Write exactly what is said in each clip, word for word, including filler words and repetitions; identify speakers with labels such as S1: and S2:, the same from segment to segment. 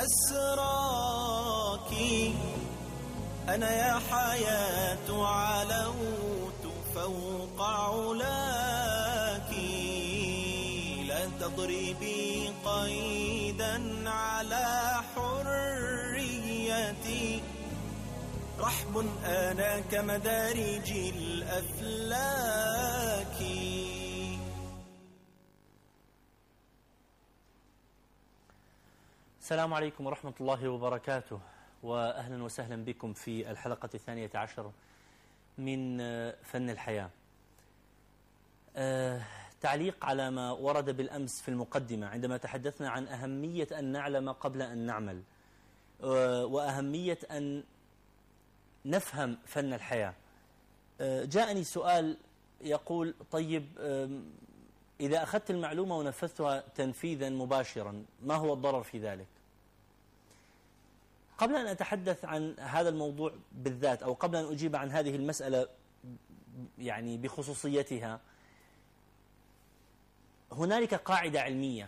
S1: أسراك. أنا يا حياة علوت فوق علاك، لا تضربي قيدا على حريتي، رحب أنا كمدارج الأفلاك.
S2: السلام عليكم ورحمة الله وبركاته، وأهلا وسهلا بكم في الحلقة الثانية عشر من فن الحياة. أه تعليق على ما ورد بالأمس في المقدمة عندما تحدثنا عن أهمية أن نعلم قبل أن نعمل، أه وأهمية أن نفهم فن الحياة. أه جاءني سؤال يقول: طيب إذا أخذت المعلومة ونفذتها تنفيذا مباشرا ما هو الضرر في ذلك؟ قبل أن أتحدث عن هذا الموضوع بالذات، أو قبل أن أجيب عن هذه المسألة يعني بخصوصيتها، هنالك قاعدة علمية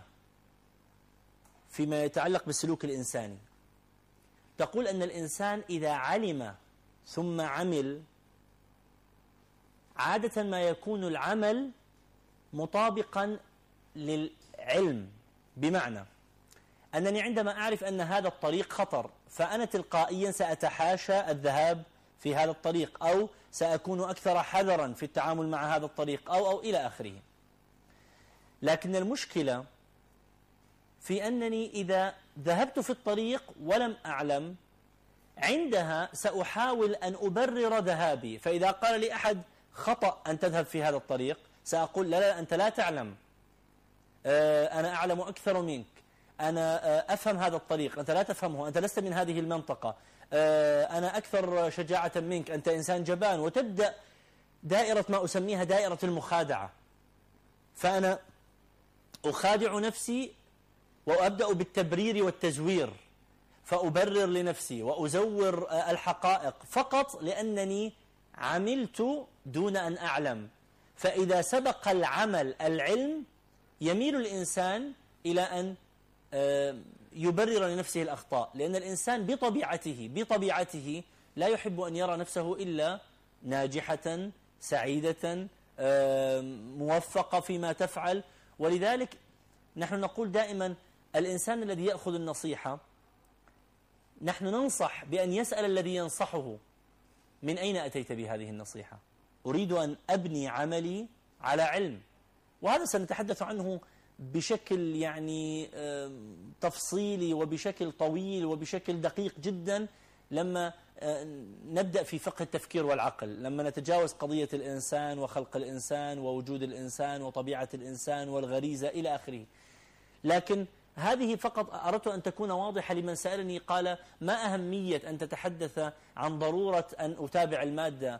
S2: فيما يتعلق بالسلوك الإنساني تقول أن الإنسان إذا علم ثم عمل، عادة ما يكون العمل مطابقا للعلم، بمعنى أنني عندما أعرف أن هذا الطريق خطر فأنا تلقائيا سأتحاشى الذهاب في هذا الطريق، أو سأكون أكثر حذرا في التعامل مع هذا الطريق، أو أو إلى آخره. لكن المشكلة في أنني إذا ذهبت في الطريق ولم أعلم، عندها سأحاول أن أبرر ذهابي. فإذا قال لي أحد: خطأ أن تذهب في هذا الطريق، سأقول: لا لا أنت لا تعلم، أنا أعلم أكثر منك، أنا أفهم هذا الطريق، أنت لا تفهمه، أنت لست من هذه المنطقة، أنا أكثر شجاعة منك، أنت إنسان جبان. وتبدأ دائرة ما أسميها دائرة المخادعة. فأنا أخادع نفسي وأبدأ بالتبرير والتزوير، فأبرر لنفسي وأزور الحقائق فقط لأنني عملت دون أن أعلم. فإذا سبق العمل العلم يميل الإنسان إلى أن يبرر لنفسه الأخطاء، لأن الإنسان بطبيعته بطبيعته لا يحب أن يرى نفسه إلا ناجحة سعيدة موفقة فيما تفعل. ولذلك نحن نقول دائما: الإنسان الذي يأخذ النصيحة، نحن ننصح بأن يسأل الذي ينصحه: من أين أتيت بهذه النصيحة؟ أريد أن أبني عملي على علم. وهذا سنتحدث عنه بشكل يعني تفصيلي وبشكل طويل وبشكل دقيق جدا لما نبدأ في فقه التفكير والعقل، لما نتجاوز قضية الإنسان وخلق الإنسان ووجود الإنسان وطبيعة الإنسان والغريزة إلى آخره. لكن هذه فقط أردت أن تكون واضحة لمن سألني قال: ما أهمية أن تتحدث عن ضرورة أن أتابع المادة؟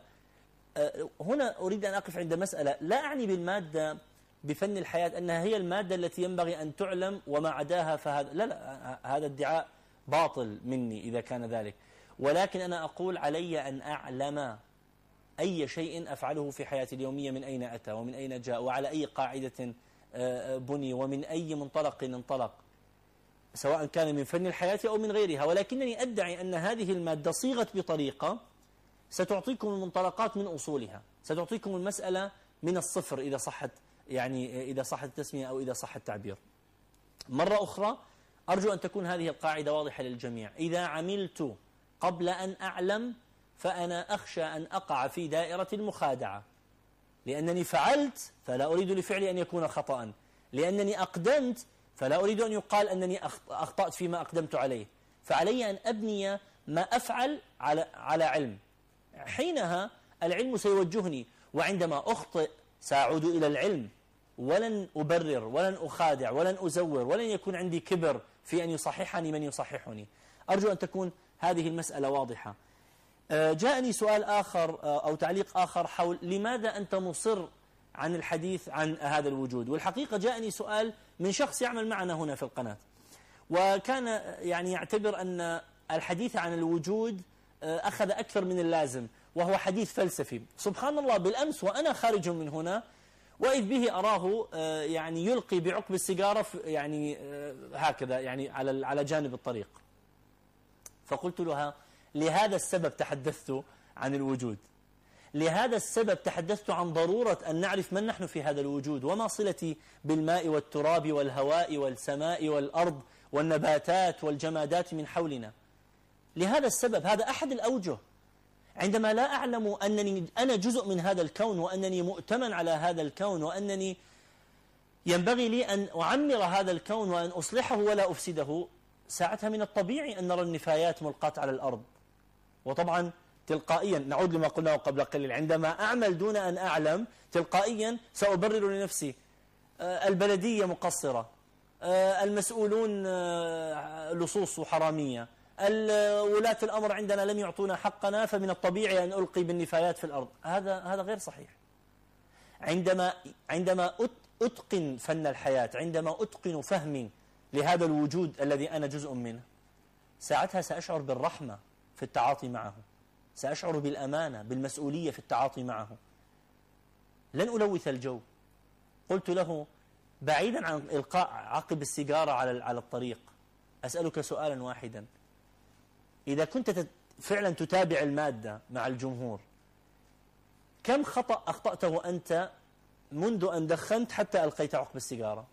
S2: هنا أريد أن أقف عند مسألة. لا أعني بالمادة بفن الحياة أنها هي المادة التي ينبغي أن تعلم وما عداها فهذا لا لا هذا ادعاء باطل مني إذا كان ذلك. ولكن أنا أقول: علي أن أعلم أي شيء أفعله في حياتي اليومية من أين أتى ومن أين جاء وعلى أي قاعدة بني ومن أي منطلق انطلق، سواء كان من فن الحياة أو من غيرها. ولكنني أدعي أن هذه المادة صيغت بطريقة ستعطيكم المنطلقات من أصولها، ستعطيكم المسألة من الصفر إذا صحت يعني إذا صحت التسمية أو إذا صح التعبير. مرة أخرى أرجو أن تكون هذه القاعدة واضحة للجميع: إذا عملت قبل أن أعلم فأنا أخشى أن أقع في دائرة المخادعة، لأنني فعلت فلا أريد لفعلي أن يكون خطأ، لأنني أقدمت فلا أريد أن يقال أنني أخطأت فيما أقدمت عليه. فعلي أن أبني ما أفعل على على علم، حينها العلم سيوجهني. وعندما أخطئ سأعود إلى العلم، ولن أبرر ولن أخادع ولن أزور، ولن يكون عندي كبر في أن يصححني من يصححني. أرجو أن تكون هذه المسألة واضحة. جاءني سؤال آخر أو تعليق آخر حول: لماذا أنت مصر عن الحديث عن هذا الوجود؟ والحقيقة جاءني سؤال من شخص يعمل معنا هنا في القناة، وكان يعني يعتبر أن الحديث عن الوجود أخذ أكثر من اللازم، وهو حديث فلسفي. سبحان الله، بالأمس وأنا خارج من هنا وإذ به أراه يعني يلقي بعقب السيجارة يعني هكذا يعني على على جانب الطريق. فقلت لها لهذا السبب تحدثت عن الوجود، لهذا السبب تحدثت عن ضرورة أن نعرف من نحن في هذا الوجود، وما صلتي بالماء والتراب والهواء والسماء والأرض والنباتات والجمادات من حولنا. لهذا السبب، هذا أحد الأوجه. عندما لا أعلم أنني أنا جزء من هذا الكون، وأنني مؤتمن على هذا الكون، وأنني ينبغي لي أن أعمر هذا الكون وأن أصلحه ولا أفسده، ساعتها من الطبيعي أن نرى النفايات ملقاة على الأرض. وطبعا تلقائيا نعود لما قلناه قبل قليل، عندما أعمل دون أن أعلم تلقائيا سأبرر لنفسي البلدية مقصرة، المسؤولون لصوص وحرامية، ولاة الأمر عندنا لم يعطونا حقنا، فمن الطبيعي أن ألقي بالنفايات في الأرض. هذا هذا غير صحيح. عندما عندما أتقن فن الحياة، عندما أتقن فهمي لهذا الوجود الذي أنا جزء منه، ساعتها سأشعر بالرحمة في التعاطي معه، سأشعر بالأمانة بالمسؤولية في التعاطي معه. لن ألوث الجو. قلت له بعيدا عن إلقاء عقب السيجارة على على الطريق، أسألك سؤالا واحدا: إذا كنت فعلا تتابع المادة مع الجمهور، كم خطأ أخطأته أنت منذ أن دخنت حتى ألقيت عقب السيجارة؟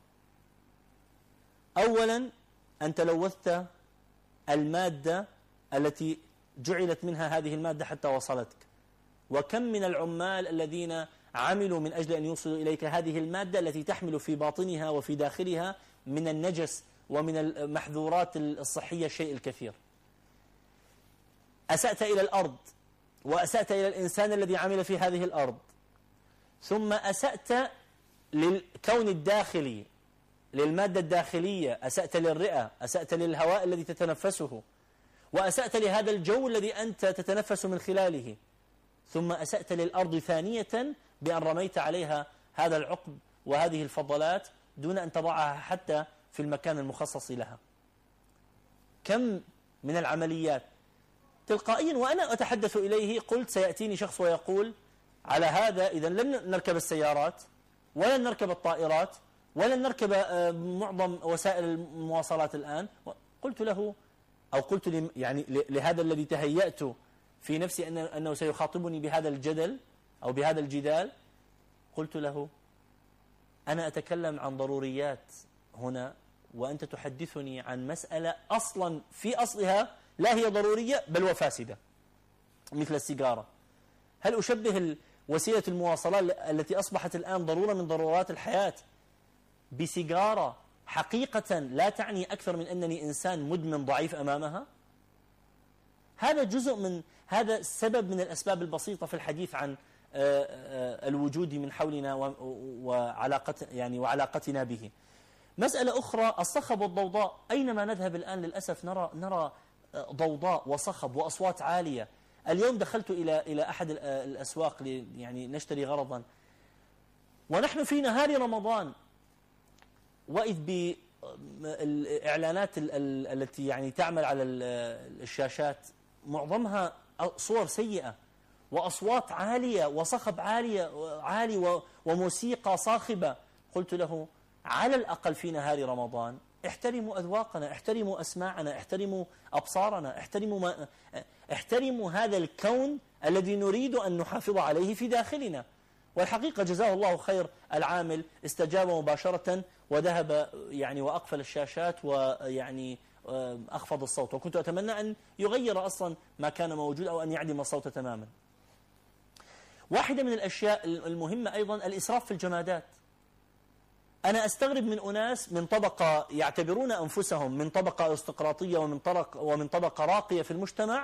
S2: أولا، أنت لوثت المادة التي جعلت منها هذه المادة حتى وصلتك. وكم من العمال الذين عملوا من أجل أن يوصلوا إليك هذه المادة التي تحمل في باطنها وفي داخلها من النجس ومن المحذورات الصحية الشيء الكثير. أسأت إلى الأرض، وأسأت إلى الإنسان الذي عمل في هذه الأرض، ثم أسأت للكون الداخلي، للمادة الداخلية، أسأت للرئة، أسأت للهواء الذي تتنفسه، وأسأت لهذا الجو الذي أنت تتنفس من خلاله، ثم أسأت للأرض ثانية بأن رميت عليها هذا العقب وهذه الفضلات دون أن تضعها حتى في المكان المخصص لها. كم من العمليات تلقائيا وأنا أتحدث إليه قلت سيأتيني شخص ويقول على هذا إذا لن نركب السيارات ولن نركب الطائرات ولن نركب معظم وسائل المواصلات الآن. قلت له أو قلت لي يعني لهذا الذي تهيأت في نفسي أنه, أنه سيخاطبني بهذا الجدل أو بهذا الجدال، قلت له أنا أتكلم عن ضروريات هنا، وأنت تحدثني عن مسألة أصلا في أصلها لا هي ضرورية بل وفاسدة مثل السيجارة. هل أشبه وسيلة المواصلات التي أصبحت الآن ضرورة من ضرورات الحياة بسيجارة حقيقة لا تعني أكثر من أنني إنسان مدمن ضعيف أمامها؟ هذا جزء من هذا سبب من الأسباب البسيطة في الحديث عن الوجود من حولنا وعلاقة يعني وعلاقتنا به. مسألة أخرى الصخب والضوضاء. أينما نذهب الآن للأسف نرى نرى ضوضاء وصخب وأصوات عالية. اليوم دخلت إلى إلى أحد الأسواق يعني نشتري غرضا، ونحن في نهار رمضان، وإذ بالإعلانات التي يعني تعمل على الشاشات معظمها صور سيئة وأصوات عالية وصخب عالية عالي وموسيقى صاخبة. قلت له على الأقل في نهار رمضان احترموا أذواقنا، احترموا أسماعنا، احترموا أبصارنا، احترموا ما احترموا هذا الكون الذي نريد أن نحافظ عليه في داخلنا. والحقيقة جزاه الله خير العامل استجاب مباشرة وذهب يعني وأقفل الشاشات ويعني أخفض الصوت، وكنت أتمنى أن يغير أصلا ما كان موجود أو أن يعدم الصوت تماما. واحدة من الأشياء المهمة أيضا الإسراف في الجمادات. أنا أستغرب من أناس من طبقة يعتبرون أنفسهم من طبقة أرستقراطية ومن طبقة ومن طبقة راقية في المجتمع،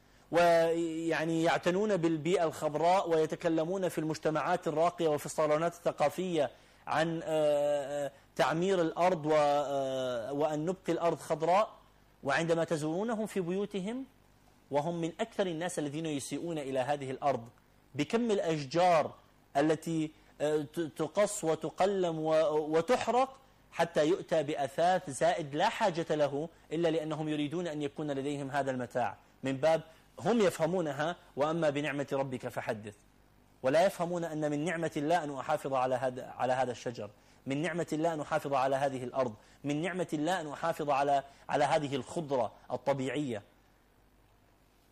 S2: ويعني يعتنون بالبيئة الخضراء ويتكلمون في المجتمعات الراقية وفي الصالونات الثقافية عن تعمير الأرض وأن نبقي الأرض خضراء، وعندما تزورونهم في بيوتهم وهم من أكثر الناس الذين يسيئون إلى هذه الأرض بكم الأشجار التي تقص وتقلم وتحرق حتى يؤتى بأثاث زائد لا حاجة له إلا لأنهم يريدون أن يكون لديهم هذا المتاع، من باب هم يفهمونها وأما بنعمة ربك فحدث. ولا يفهمون أن من نعمة الله أن أحافظ على هذا على هذا الشجر، من نعمة الله أن أحافظ على هذه الأرض، من نعمة الله أن أحافظ على على هذه الخضرة الطبيعية.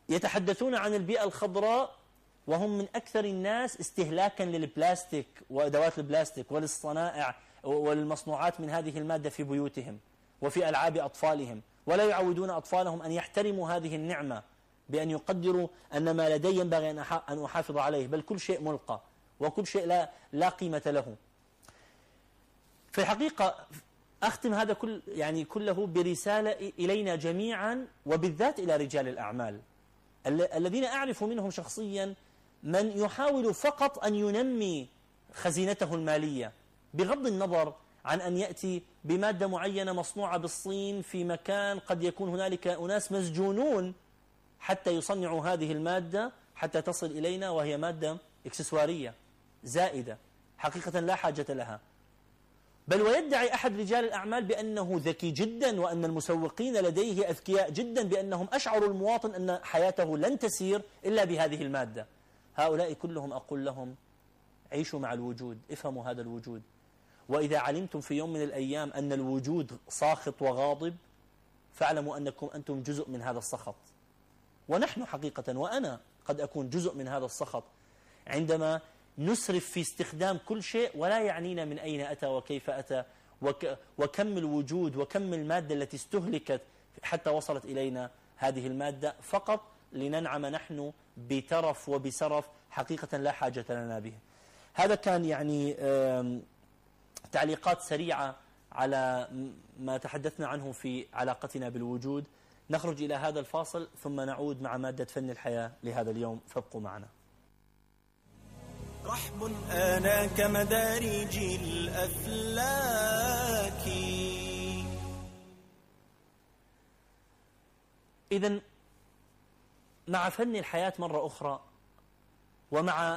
S2: يتحدثون عن البيئة الخضراء وهم من أكثر الناس استهلاكا للبلاستيك وأدوات البلاستيك وللصنائع والمصنوعات من هذه المادة في بيوتهم وفي ألعاب أطفالهم، ولا يعودون أطفالهم أن يحترموا هذه النعمة بأن يقدروا أن ما لدي ينبغي أن أحافظ عليه، بل كل شيء ملقى وكل شيء لا, لا قيمة له. في الحقيقة أختم هذا كل يعني كله برسالة إلينا جميعا، وبالذات إلى رجال الأعمال الذين أعرف منهم شخصيا من يحاول فقط أن ينمي خزينته المالية بغض النظر عن أن يأتي بمادة معينة مصنوعة بالصين في مكان قد يكون هنالك أناس مسجونون حتى يصنعوا هذه المادة حتى تصل إلينا، وهي مادة إكسسوارية زائدة حقيقة لا حاجة لها. بل ويدعي أحد رجال الأعمال بأنه ذكي جدا، وأن المسوقين لديه أذكياء جدا، بأنهم أشعروا المواطن أن حياته لن تسير إلا بهذه المادة. هؤلاء كلهم أقول لهم عيشوا مع الوجود، افهموا هذا الوجود، وإذا علمتم في يوم من الأيام أن الوجود ساخط وغاضب فاعلموا أنكم أنتم جزء من هذا السخط. ونحن حقيقة وأنا قد أكون جزء من هذا السخط عندما نسرف في استخدام كل شيء ولا يعنينا من أين أتى وكيف أتى وك وكم الوجود وكم المادة التي استهلكت حتى وصلت إلينا هذه المادة، فقط لننعم نحن بترف وبسرف حقيقة لا حاجة لنا به. هذا كان يعني تعليقات سريعة على ما تحدثنا عنه في علاقتنا بالوجود. نخرج إلى هذا الفاصل ثم نعود مع مادة فن الحياة لهذا اليوم، فابقوا معنا.
S1: رحب أنا كمدارج الأفلاك.
S2: إذن مع فن الحياة مرة أخرى، ومع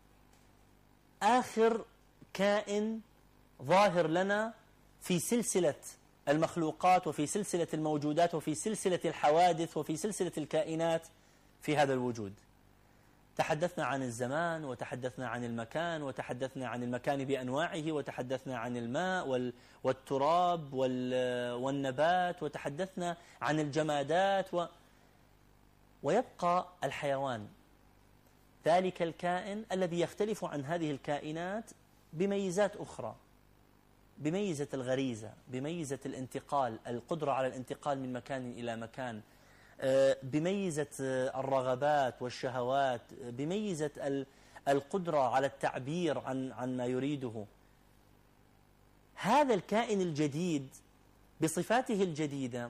S2: آخر كائن ظاهر لنا في سلسلة المخلوقات وفي سلسلة الموجودات وفي سلسلة الحوادث وفي سلسلة الكائنات في هذا الوجود. تحدثنا عن الزمان، وتحدثنا عن المكان، وتحدثنا عن المكان بأنواعه، وتحدثنا عن الماء والتراب والنبات، وتحدثنا عن الجمادات و... ويبقى الحيوان، ذلك الكائن الذي يختلف عن هذه الكائنات بميزات أخرى، بميزة الغريزة، بميزة الانتقال، القدرة على الانتقال من مكان إلى مكان، بميزة الرغبات والشهوات، بميزة القدرة على التعبير عن عن ما يريده. هذا الكائن الجديد بصفاته الجديدة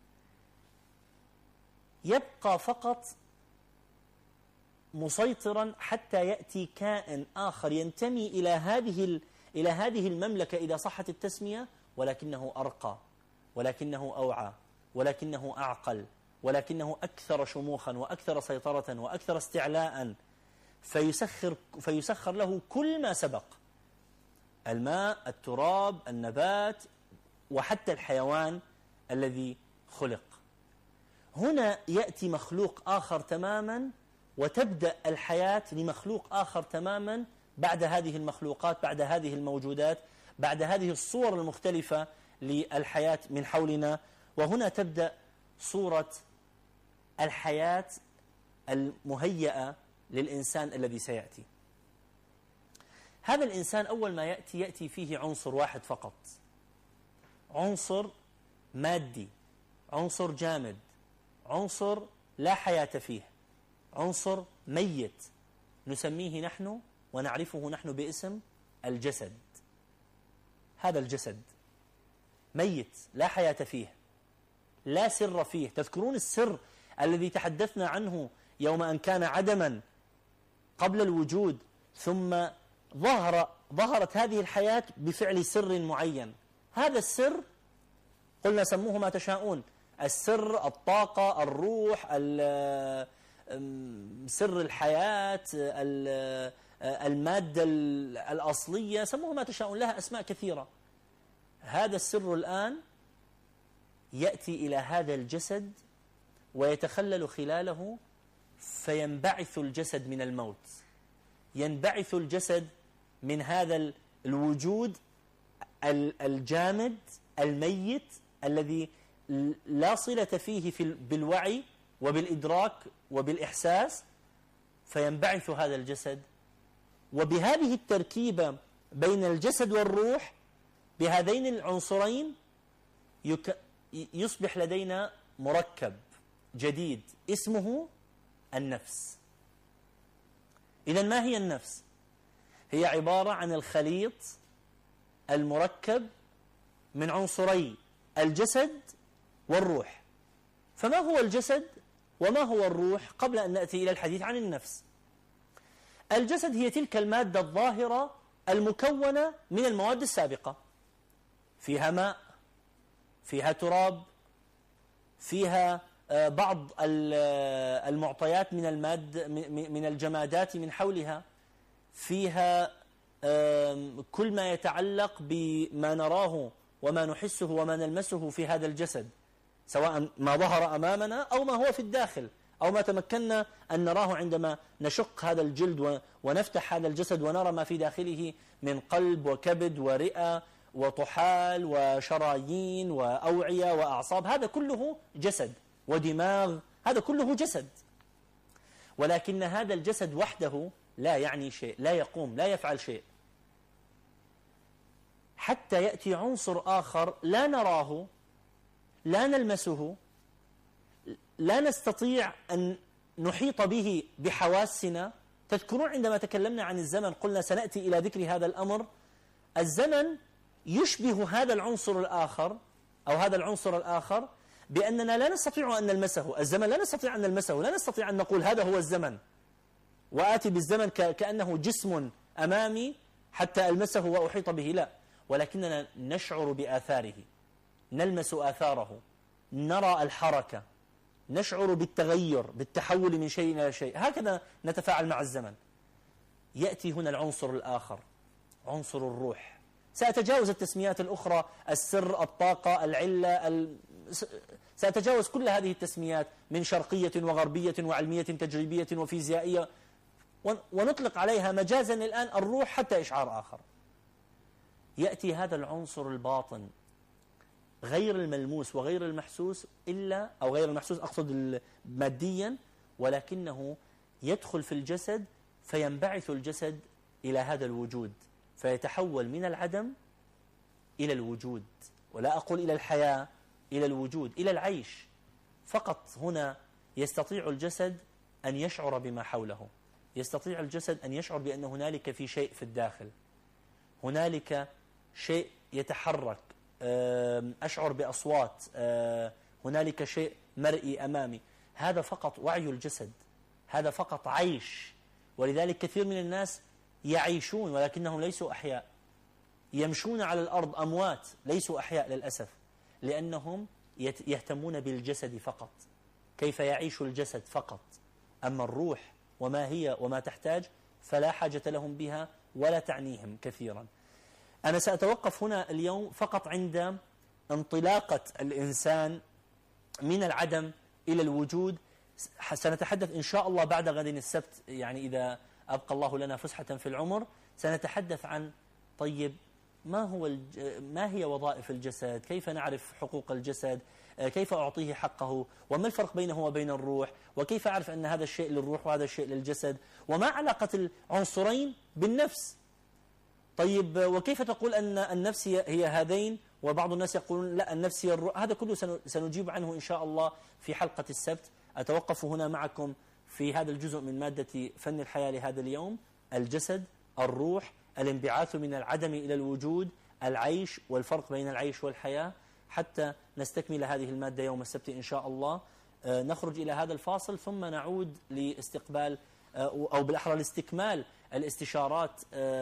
S2: يبقى فقط مسيطرا حتى يأتي كائن آخر ينتمي إلى هذه إلى هذه المملكة إذا صحت التسمية، ولكنه أرقى، ولكنه أوعى، ولكنه أعقل، ولكنه أكثر شموخا وأكثر سيطرة وأكثر استعلاء، فيسخر, فيسخر له كل ما سبق: الماء، التراب، النبات، وحتى الحيوان الذي خلق. هنا يأتي مخلوق آخر تماما، وتبدأ الحياة لمخلوق آخر تماما بعد هذه المخلوقات، بعد هذه الموجودات، بعد هذه الصور المختلفة للحياة من حولنا. وهنا تبدأ صورة الحياة المهيئة للإنسان الذي سيأتي. هذا الإنسان أول ما يأتي يأتي فيه عنصر واحد فقط، عنصر مادي، عنصر جامد، عنصر لا حياة فيه، عنصر ميت نسميه نحن ونعرفه نحن باسم الجسد. هذا الجسد ميت لا حياة فيه، لا سر فيه. تذكرون السر الذي تحدثنا عنه يوم أن كان عدما قبل الوجود، ثم ظهر ظهرت هذه الحياة بفعل سر معين. هذا السر قلنا سموه ما تشاءون: السر، الطاقة، الروح، سر الحياة، المادة الأصلية، سموه ما تشاءون، لها أسماء كثيرة. هذا السر الآن يأتي إلى هذا الجسد ويتخلل خلاله، فينبعث الجسد من الموت، ينبعث الجسد من هذا الوجود الجامد الميت الذي لا صلة فيه في بالوعي وبالإدراك وبالإحساس، فينبعث هذا الجسد. وبهذه التركيبة بين الجسد والروح بهذين العنصرين يصبح لدينا مركب جديد اسمه النفس. إذن ما هي النفس؟ هي عبارة عن الخليط المركب من عنصري الجسد والروح. فما هو الجسد وما هو الروح قبل أن نأتي إلى الحديث عن النفس؟ الجسد هي تلك المادة الظاهرة المكونة من المواد السابقة، فيها ماء، فيها تراب، فيها بعض المعطيات من المادة من الجمادات من حولها، فيها كل ما يتعلق بما نراه وما نحسه وما نلمسه في هذا الجسد، سواء ما ظهر أمامنا أو ما هو في الداخل أو ما تمكنا أن نراه عندما نشق هذا الجلد ونفتح هذا الجسد ونرى ما في داخله من قلب وكبد ورئة وطحال وشرايين وأوعية وأعصاب. هذا كله جسد، ودماغ، هذا كله جسد. ولكن هذا الجسد وحده لا يعني شيء، لا يقوم، لا يفعل شيء، حتى يأتي عنصر آخر لا نراه، لا نلمسه، لا نستطيع أن نحيط به بحواسنا. تذكرون عندما تكلمنا عن الزمن قلنا سنأتي إلى ذكر هذا الأمر. الزمن يشبه هذا العنصر الآخر أو هذا العنصر الآخر بأننا لا نستطيع أن نلمسه. الزمن لا نستطيع أن نلمسه، لا نستطيع أن نقول هذا هو الزمن وآتي بالزمن كأنه جسم أمامي حتى ألمسه وأحيط به، لا، ولكننا نشعر بآثاره، نلمس آثاره، نرى الحركة، نشعر بالتغير، بالتحول من شيء إلى شيء. هكذا نتفاعل مع الزمن. يأتي هنا العنصر الآخر، عنصر الروح. سأتجاوز التسميات الأخرى، السر، الطاقة، العلة، ال... سأتجاوز كل هذه التسميات من شرقية وغربية وعلمية تجريبية وفيزيائية، ونطلق عليها مجازا الآن الروح حتى إشعار آخر. يأتي هذا العنصر الباطن غير الملموس وغير المحسوس إلا أو غير المحسوس أقصد ماديا، ولكنه يدخل في الجسد فينبعث الجسد إلى هذا الوجود، فيتحول من العدم إلى الوجود، ولا أقول إلى الحياة، إلى الوجود، إلى العيش. فقط هنا يستطيع الجسد أن يشعر بما حوله، يستطيع الجسد أن يشعر بأن هنالك في شيء في الداخل، هنالك شيء يتحرك، أشعر بأصوات، هنالك شيء مرئي أمامي. هذا فقط وعي الجسد، هذا فقط عيش. ولذلك كثير من الناس يعيشون ولكنهم ليسوا أحياء، يمشون على الأرض أموات ليسوا أحياء للأسف، لأنهم يهتمون بالجسد فقط، كيف يعيش الجسد فقط. أما الروح وما هي وما تحتاج فلا حاجة لهم بها ولا تعنيهم كثيرا. أنا سأتوقف هنا اليوم فقط عند انطلاقة الإنسان من العدم إلى الوجود. سنتحدث إن شاء الله بعد غد السبت، يعني إذا أبقى الله لنا فسحة في العمر، سنتحدث عن طيب ما هو الج... ما هي وظائف الجسد، كيف نعرف حقوق الجسد، كيف أعطيه حقه، وما الفرق بينه وبين الروح، وكيف أعرف أن هذا الشيء للروح وهذا الشيء للجسد، وما علاقة العنصرين بالنفس. طيب وكيف تقول أن النفس هي هذين، وبعض الناس يقولون لا النفس هي الروح. هذا كله سنجيب عنه إن شاء الله في حلقة السبت. أتوقف هنا معكم في هذا الجزء من مادة فن الحياة لهذا اليوم: الجسد، الروح، الانبعاث من العدم إلى الوجود، العيش والفرق بين العيش والحياة، حتى نستكمل هذه المادة يوم السبت إن شاء الله. نخرج إلى هذا الفاصل ثم نعود لاستقبال أو بالأحرى لاستكمال الاستشارات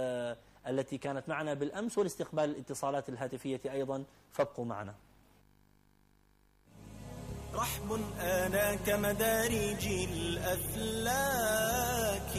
S2: التي كانت معنا بالأمس والاستقبال الاتصالات الهاتفية أيضا، فابقوا معنا.
S1: رحب أنا كمدارج الأفلاك.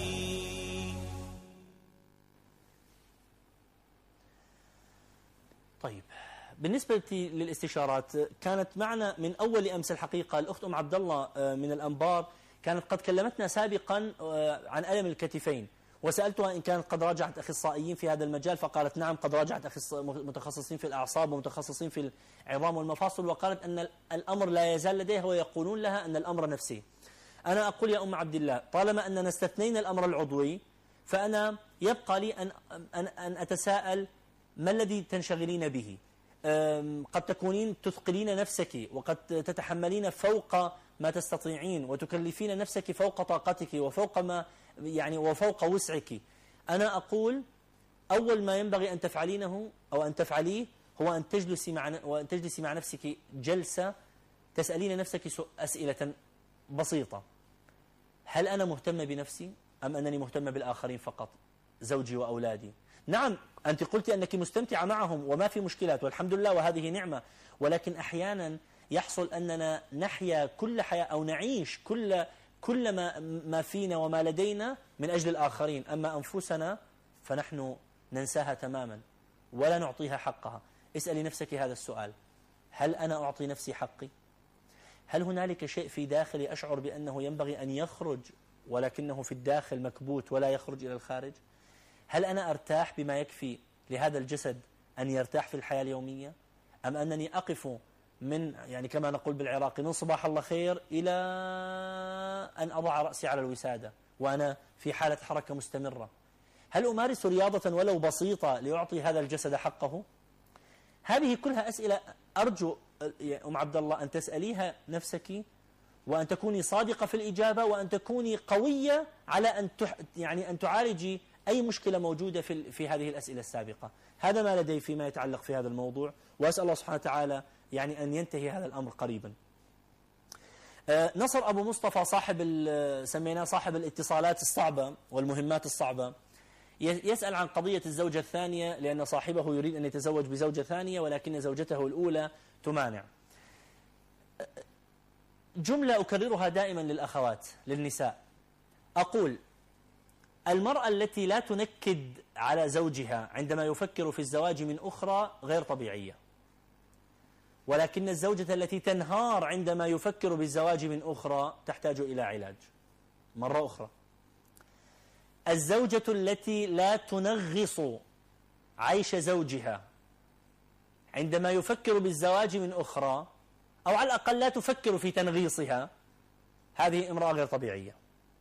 S2: طيب بالنسبة للاستشارات، كانت معنا من أول أمس الحقيقة الأخت أم عبد الله من الأنبار، كانت قد كلمتنا سابقا عن ألم الكتفين، وسألتها إن كانت قد راجعت أخصائيين في هذا المجال، فقالت نعم قد راجعت متخصصين في الأعصاب ومتخصصين في العظام والمفاصل، وقالت أن الأمر لا يزال لديها ويقولون لها أن الأمر نفسي. أنا أقول يا أم عبد الله طالما أننا استثنينا الأمر العضوي، فأنا يبقى لي أن, أن, أن أتساءل ما الذي تنشغلين به؟ قد تكونين تثقلين نفسك وقد تتحملين فوق ما تستطيعين وتكلفين نفسك فوق طاقتك وفوق ما يعني وفوق وسعك. أنا أقول أول ما ينبغي أن تفعلينه أو أن تفعليه هو أن تجلسي مع وأن تجلسي مع نفسك جلسة تسألين نفسك أسئلة بسيطة: هل أنا مهتمة بنفسي أم أنني مهتمة بالآخرين فقط، زوجي وأولادي؟ نعم أنت قلت أنك مستمتعة معهم وما في مشكلات والحمد لله وهذه نعمة، ولكن أحيانا يحصل أننا نحيا كل حياة أو نعيش كل كل ما ما فينا وما لدينا من أجل الآخرين، أما أنفسنا فنحن ننساها تماما ولا نعطيها حقها. اسألي نفسك هذا السؤال: هل أنا أعطي نفسي حقي؟ هل هنالك شيء في داخلي أشعر بأنه ينبغي أن يخرج ولكنه في الداخل مكبوت ولا يخرج إلى الخارج؟ هل أنا أرتاح بما يكفي لهذا الجسد أن يرتاح في الحياة اليومية، أم أنني أقف من يعني كما نقول بالعراقي من صباح الله خير إلى أن أضع رأسي على الوسادة وأنا في حالة حركة مستمرة؟ هل أمارس رياضة ولو بسيطة لأعطي هذا الجسد حقه؟ هذه كلها أسئلة أرجو يا أم عبد الله أن تسأليها نفسك، وأن تكوني صادقة في الإجابة، وأن تكوني قوية على أن تح يعني أن تعالجي أي مشكلة موجودة في في هذه الأسئلة السابقة. هذا ما لدي فيما يتعلق في هذا الموضوع، وأسأل الله سبحانه وتعالى يعني أن ينتهي هذا الأمر قريبا. آه نصر أبو مصطفى صاحب سميناه صاحب الاتصالات الصعبة والمهمات الصعبة يسأل عن قضية الزوجة الثانية، لأن صاحبه يريد أن يتزوج بزوجة ثانية ولكن زوجته الأولى تمانع. جملة أكررها دائما للأخوات للنساء، أقول: المرأة التي لا تنكد على زوجها عندما يفكر في الزواج من أخرى غير طبيعية، ولكن الزوجة التي تنهار عندما يفكر بالزواج من أخرى تحتاج إلى علاج. مرة أخرى، الزوجة التي لا تنغص عيش زوجها عندما يفكر بالزواج من أخرى، أو على الأقل لا تفكر في تنغيصها، هذه امرأة غير طبيعية.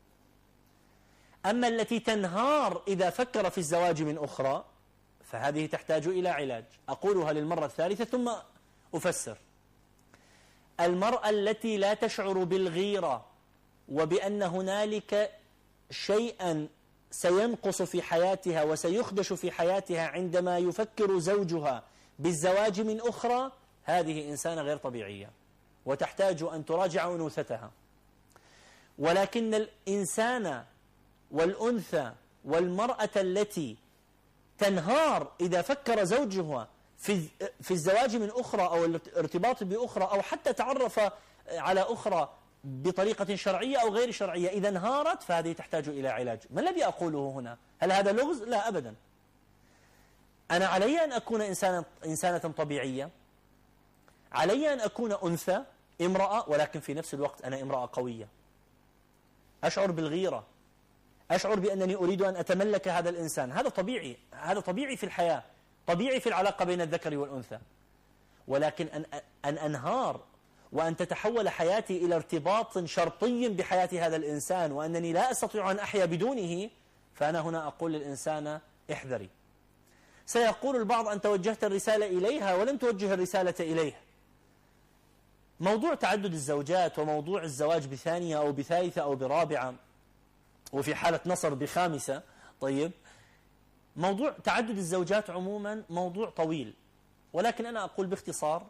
S2: أما التي تنهار إذا فكر في الزواج من أخرى فهذه تحتاج إلى علاج. أقولها للمرة الثالثة ثم أفسر. المرأة التي لا تشعر بالغيرة وبأن هنالك شيئا سينقص في حياتها وسيخدش في حياتها عندما يفكر زوجها بالزواج من أخرى، هذه إنسانة غير طبيعية وتحتاج أن تراجع أنوثتها. ولكن الإنسان والأنثى والمرأة التي تنهار إذا فكر زوجها في في الزواج من أخرى أو الارتباط بأخرى أو حتى تعرف على أخرى بطريقة شرعية أو غير شرعية، إذا انهارت فهذه تحتاج إلى علاج. ما الذي أقوله هنا؟ هل هذا لغز؟ لا أبدا. أنا علي أن أكون إنسانة, إنسانة طبيعية، علي أن أكون أنثى امرأة، ولكن في نفس الوقت أنا امرأة قوية، أشعر بالغيرة، أشعر بأنني أريد أن أتملك هذا الإنسان. هذا طبيعي، هذا طبيعي في الحياة، طبيعي في العلاقة بين الذكر والأنثى. ولكن أن, أن أنهار وأن تتحول حياتي إلى ارتباط شرطي بحياة هذا الإنسان وأنني لا أستطيع أن أحيا بدونه، فأنا هنا أقول للإنسان احذري. سيقول البعض أن توجهت الرسالة إليها ولم توجه الرسالة إليه. موضوع تعدد الزوجات وموضوع الزواج بثانية أو بثالثة أو برابعة، وفي حالة نصر بخامسة، طيب، موضوع تعدد الزوجات عموما موضوع طويل، ولكن أنا أقول باختصار: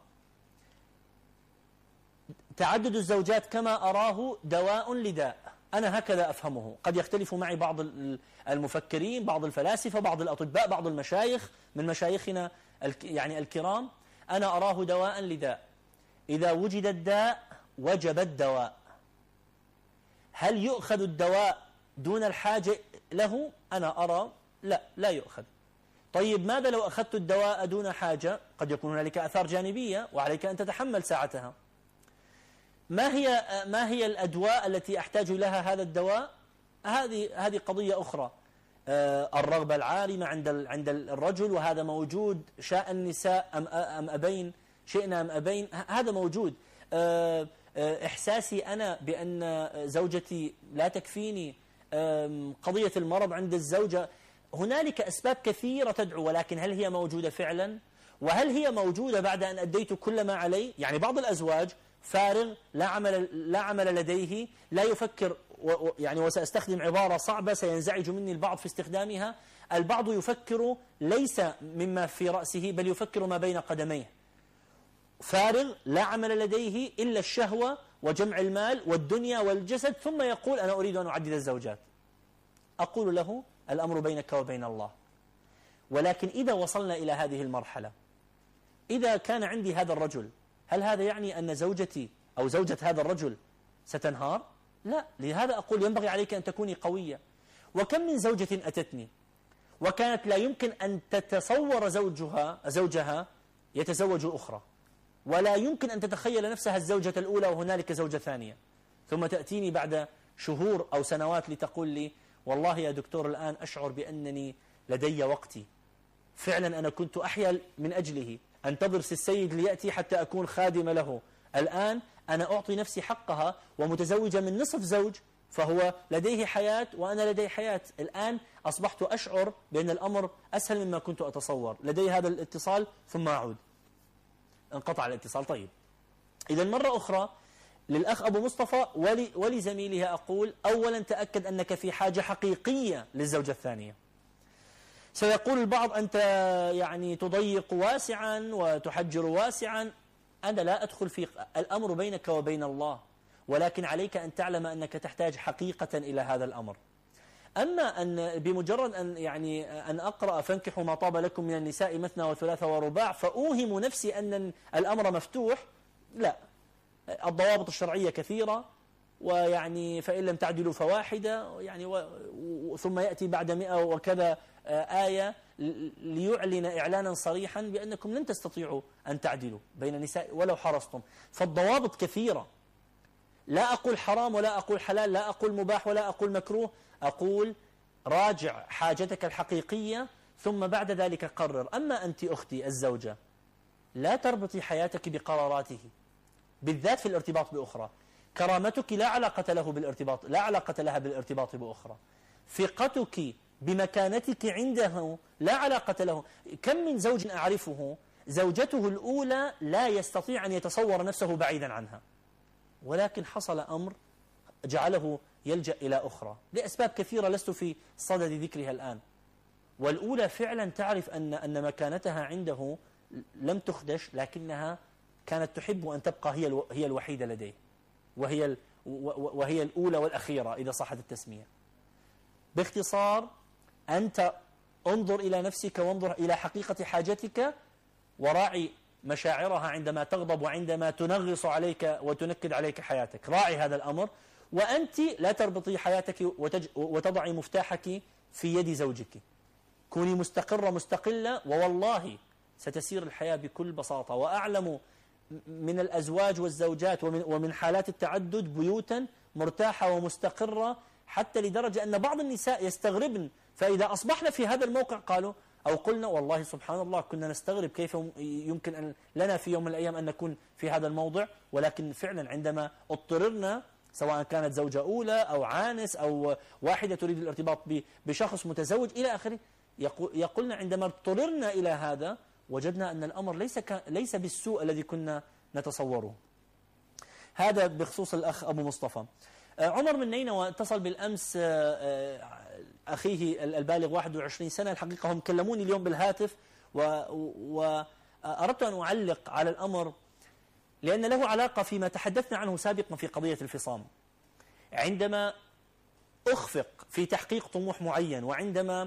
S2: تعدد الزوجات كما أراه دواء لداء، أنا هكذا أفهمه. قد يختلف معي بعض المفكرين، بعض الفلاسفة، بعض الأطباء، بعض المشايخ من مشايخنا يعني الكرام. أنا أراه دواء لداء، إذا وجد الداء وجب الدواء. هل يؤخذ الدواء دون الحاجة له؟ أنا أرى لا، لا يؤخذ. طيب ماذا لو أخذت الدواء دون حاجة؟ قد يكون هنالك آثار جانبية وعليك أن تتحمل ساعتها. ما هي ما هي الأدواء التي أحتاج لها هذا الدواء؟ هذه هذه قضية أخرى. الرغبة العارمة عند عند الرجل، وهذا موجود شاء النساء أم أم أبين، شئنا أم أبين، هذا موجود. إحساسي أنا بأن زوجتي لا تكفيني، قضية المرض عند الزوجة، هنالك أسباب كثيرة تدعو، ولكن هل هي موجودة فعلا؟ وهل هي موجودة بعد أن أديت كل ما علي؟ يعني بعض الأزواج فارغ، لا عمل لا عمل لديه، لا يفكر، يعني وسأستخدم عبارة صعبة سينزعج مني البعض في استخدامها، البعض يفكر ليس مما في رأسه بل يفكر ما بين قدميه، فارغ لا عمل لديه إلا الشهوة وجمع المال والدنيا والجسد، ثم يقول أنا أريد أن أعدد الزوجات. أقول له الأمر بينك وبين الله، ولكن إذا وصلنا إلى هذه المرحلة، إذا كان عندي هذا الرجل، هل هذا يعني أن زوجتي أو زوجة هذا الرجل ستنهار؟ لا، لهذا أقول ينبغي عليك أن تكوني قوية. وكم من زوجة أتتني وكانت لا يمكن أن تتصور زوجها زوجها يتزوج أخرى، ولا يمكن أن تتخيل نفسها الزوجة الأولى وهنالك زوجة ثانية، ثم تأتيني بعد شهور أو سنوات لتقول لي والله يا دكتور الآن أشعر بأنني لدي وقتي، فعلا أنا كنت أحيا من أجله، أنتظر السيد ليأتي حتى أكون خادمة له، الآن أنا أعطي نفسي حقها ومتزوجة من نصف زوج، فهو لديه حياة وأنا لدي حياة، الآن أصبحت أشعر بأن الأمر أسهل مما كنت أتصور، لدي هذا الاتصال ثم أعود، انقطع الاتصال. طيب، إذا مرة أخرى للأخ أبو مصطفى ولي ولزميلها أقول أولا تأكد أنك في حاجة حقيقية للزوجة الثانية. سيقول البعض أنت يعني تضيق واسعا وتحجر واسعا، أنا لا أدخل في الأمر بينك وبين الله، ولكن عليك أن تعلم أنك تحتاج حقيقة إلى هذا الأمر. أما أن بمجرد أن يعني أن أقرأ فانكحوا ما طاب لكم من النساء مثنى وثلاث ورباع فأوهم نفسي أن الأمر مفتوح، لا، الضوابط الشرعية كثيرة، ويعني فإن لم تعدلوا فواحدة، يعني و ثم يأتي بعد مئة وكذا آية ليعلن إعلانا صريحا بأنكم لن تستطيعوا أن تعدلوا بين النساء ولو حرصتم، فالضوابط كثيرة. لا أقول حرام ولا أقول حلال، لا أقول مباح ولا أقول مكروه، أقول راجع حاجتك الحقيقية ثم بعد ذلك قرر. أما أنت أختي الزوجة لا تربطي حياتك بقراراته، بالذات في الارتباط بأخرى. كرامتك لا علاقة له بالارتباط، لا علاقة لها بالارتباط بأخرى. ثقتك بمكانتك عنده لا علاقة له. كم من زوج أعرفه زوجته الأولى لا يستطيع أن يتصور نفسه بعيدا عنها، ولكن حصل أمر جعله يلجأ إلى أخرى لأسباب كثيرة لست في صدد ذكرها الآن. والأولى فعلا تعرف أن أن مكانتها عنده لم تخدش، لكنها كانت تحب أن تبقى هي هي الوحيدة لديه، وهي وهي الأولى والأخيرة إذا صحت التسمية. باختصار، أنت انظر إلى نفسك وانظر إلى حقيقة حاجتك، وراعي مشاعرها عندما تغضب وعندما تنغص عليك وتنكد عليك حياتك، راعي هذا الأمر. وأنت لا تربطي حياتك وتج... وتضعي مفتاحك في يد زوجك، كوني مستقرة مستقلة، ووالله ستسير الحياة بكل بساطة. وأعلم من الأزواج والزوجات ومن, ومن حالات التعدد بيوتا مرتاحة ومستقرة، حتى لدرجة أن بعض النساء يستغربن، فإذا أصبحنا في هذا الموقع قالوا أو قلنا والله سبحان الله كنا نستغرب كيف يمكن أن لنا في يوم من الأيام أن نكون في هذا الموضع، ولكن فعلا عندما اضطررنا، سواء كانت زوجة أولى أو عانس أو واحدة تريد الارتباط بشخص متزوج إلى آخره، يقولنا عندما اضطررنا إلى هذا وجدنا أن الأمر ليس ليس بالسوء الذي كنا نتصوره. هذا بخصوص الأخ أبو مصطفى. عمر من نينوى اتصل بالأمس أخيه البالغ واحد وعشرين سنة، الحقيقة هم كلموني اليوم بالهاتف وأردت أن أعلق على الأمر لأن له علاقة فيما تحدثنا عنه سابقا في قضية الفصام. عندما أخفق في تحقيق طموح معين، وعندما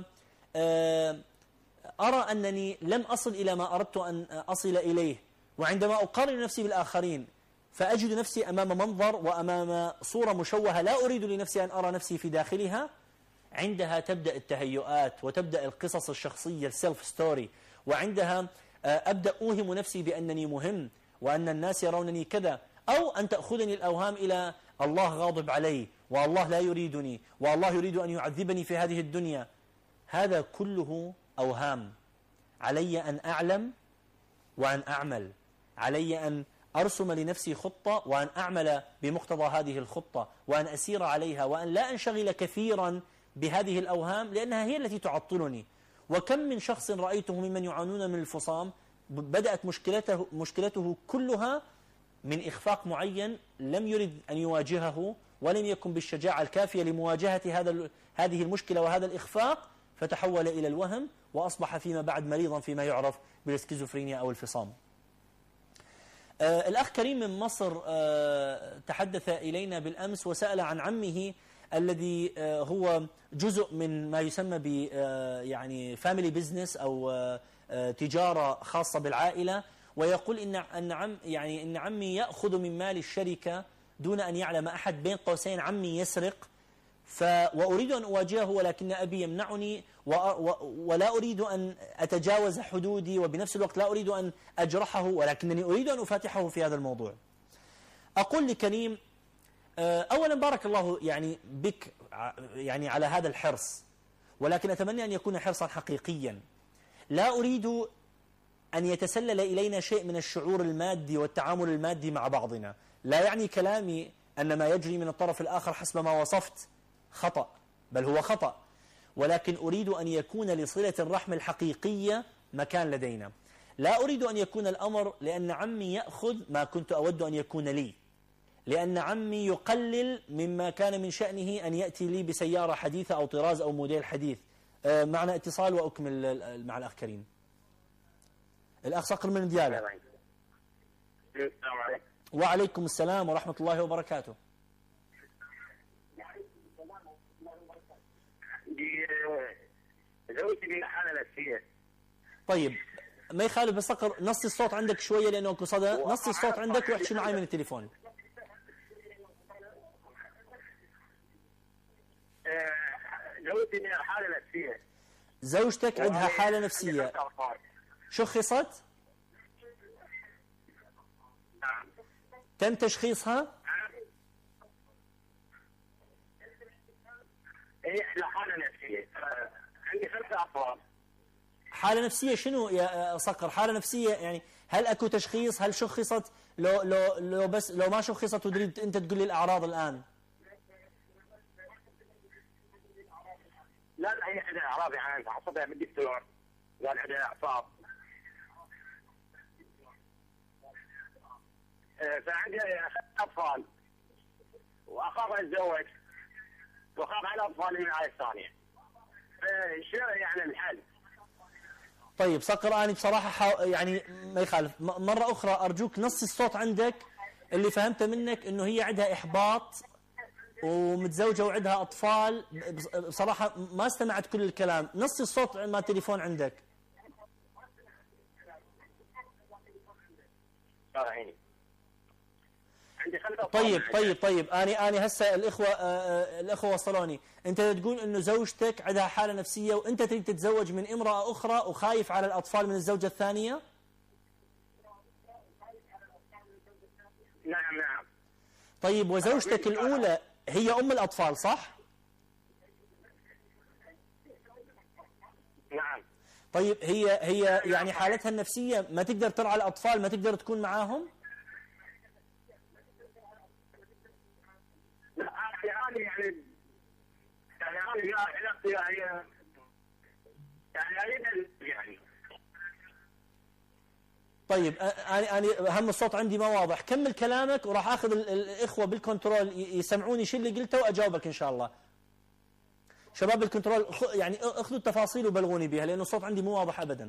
S2: أرى أنني لم أصل إلى ما أردت أن أصل إليه، وعندما أقارن نفسي بالآخرين فأجد نفسي أمام منظر وأمام صورة مشوهة لا أريد لنفسي أن أرى نفسي في داخلها، عندها تبدأ التهيؤات وتبدأ القصص الشخصية السيلف ستوري، وعندها أبدأ أوهم نفسي بأنني مهم وأن الناس يرونني كذا، أو أن تأخذني الأوهام إلى الله غاضب علي والله لا يريدني والله يريد أن يعذبني في هذه الدنيا. هذا كله أوهام. علي أن أعلم وأن أعمل، علي أن أرسم لنفسي خطة وأن أعمل بمقتضى هذه الخطة وأن أسير عليها، وأن لا أنشغل كثيرا بهذه الأوهام لأنها هي التي تعطلني. وكم من شخص رأيته ممن يعانون من الفصام بدأت مشكلته, مشكلته كلها من إخفاق معين لم يرد أن يواجهه ولم يكن بالشجاعة الكافية لمواجهة هذا هذه المشكلة وهذا الإخفاق، فتحول إلى الوهم وأصبح فيما بعد مريضا فيما يعرف بالسكيزوفرينيا أو الفصام. آه الأخ كريم من مصر آه تحدث إلينا بالأمس وسأل عن عمه الذي آه هو جزء من ما يسمى ب آه يعني فاميلي بيزنس أو آه آه تجارة خاصة بالعائلة، ويقول إن أن عم يعني إن عمي يأخذ من مال الشركة دون أن يعلم أحد، بين قوسين عمي يسرق، ف وأريد أن أواجهه ولكن أبي يمنعني و... و... ولا أريد أن أتجاوز حدودي، وبنفس الوقت لا أريد أن أجرحه ولكنني أريد أن أفاتحه في هذا الموضوع. أقول لكريم أولا بارك الله يعني بك يعني على هذا الحرص، ولكن أتمنى أن يكون حرصا حقيقيا. لا أريد أن يتسلل إلينا شيء من الشعور المادي والتعامل المادي مع بعضنا. لا يعني كلامي أن ما يجري من الطرف الآخر حسب ما وصفت خطأ، بل هو خطأ، ولكن أريد أن يكون لصلة الرحم الحقيقية مكان لدينا. لا أريد أن يكون الأمر لأن عمي يأخذ ما كنت أود أن يكون لي، لأن عمي يقلل مما كان من شأنه أن يأتي لي بسيارة حديثة أو طراز أو موديل حديث. آه معنا اتصال وأكمل مع الأخ كريم. الأخ صقر من ديالة.
S3: السلام عليكم.
S2: وعليكم السلام ورحمة الله وبركاته.
S3: زوجتي من حالة نفسية.
S2: طيب ما يخالف، بس صقر نص الصوت عندك شوية لأنه اكو صدى، نص الصوت عندك واحكي معي من التليفون.
S3: زوجتي من حالة نفسية.
S2: زوجتك عندها حالة نفسية شخصت؟
S3: نعم.
S2: تم تشخيصها؟
S3: هي حالة نفسية. عندي خمسة أطفال.
S2: حالة نفسية شنو يا صقر؟ حالة نفسية يعني هل اكو تشخيص؟ هل شخصت؟ لو لو لو بس لو ما شخصت وتريد انت تقول لي الأعراض الآن.
S3: لا لا هي عندها أعراض يعني تعصبها من الدكتور قال عندها أعصاب. فعندي أطفال وأخاف أتزوج وأخاف على أطفالي من العائلة الثانية. شو يعني الحل؟
S2: طيب صقر أنا بصراحة حا... يعني ما يخالف، مرة أخرى أرجوك نص الصوت عندك. اللي فهمته منك إنه هي عندها إحباط ومتزوجة وعندها أطفال. بصراحة ما استمعت كل الكلام، نص الصوت ما التليفون عندك. طيب طيب طيب أنا أنا هسه الإخوة آه الإخوة وصلوني. أنت تقول إنه زوجتك عندها حالة نفسية وأنت تريد تتزوج من امرأة أخرى وخايف على الأطفال من الزوجة الثانية؟
S3: نعم نعم.
S2: طيب وزوجتك الأولى هي أم الأطفال صح؟
S3: نعم.
S2: طيب هي هي يعني حالتها النفسية ما تقدر ترعى الأطفال، ما تقدر تكون معاهم؟
S3: لا يعني يعني يعني أنا علاقتي يعني يعني يعني
S2: طيب أنا أنا هم الصوت عندي ما واضح، كمل كلامك وراح آخذ الإخوة بالكنترول يسمعوني شو اللي قلته وأجاوبك إن شاء الله. شباب الكنترول يعني اخذوا التفاصيل وبلغوني بها لأنه الصوت عندي مو واضح أبدا.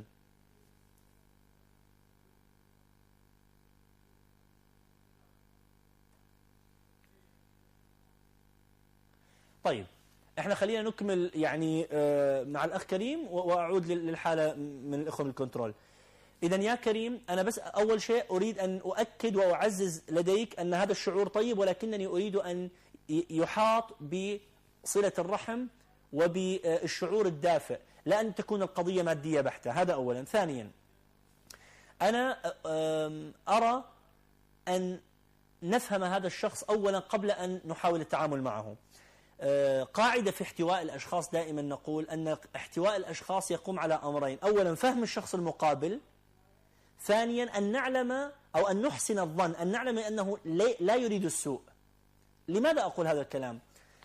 S2: طيب احنا خلينا نكمل يعني مع الأخ كريم وأعود للحالة من الإخوة بالكنترول. إذا يا كريم أنا بس أول شيء أريد أن أؤكد وأعزز لديك أن هذا الشعور طيب، ولكنني أريد أن يحاط بصلة الرحم وبالشعور الدافئ، لا أن تكون القضية مادية بحتة. هذا أولا. ثانيا أنا أرى أن نفهم هذا الشخص أولا قبل أن نحاول التعامل معه. قاعدة في احتواء الأشخاص دائما نقول أن احتواء الأشخاص يقوم على أمرين: أولا فهم الشخص المقابل، ثانيا أن نعلم أو أن نحسن الظن، أن نعلم أنه لا يريد السوء. لماذا أقول هذا الكلام؟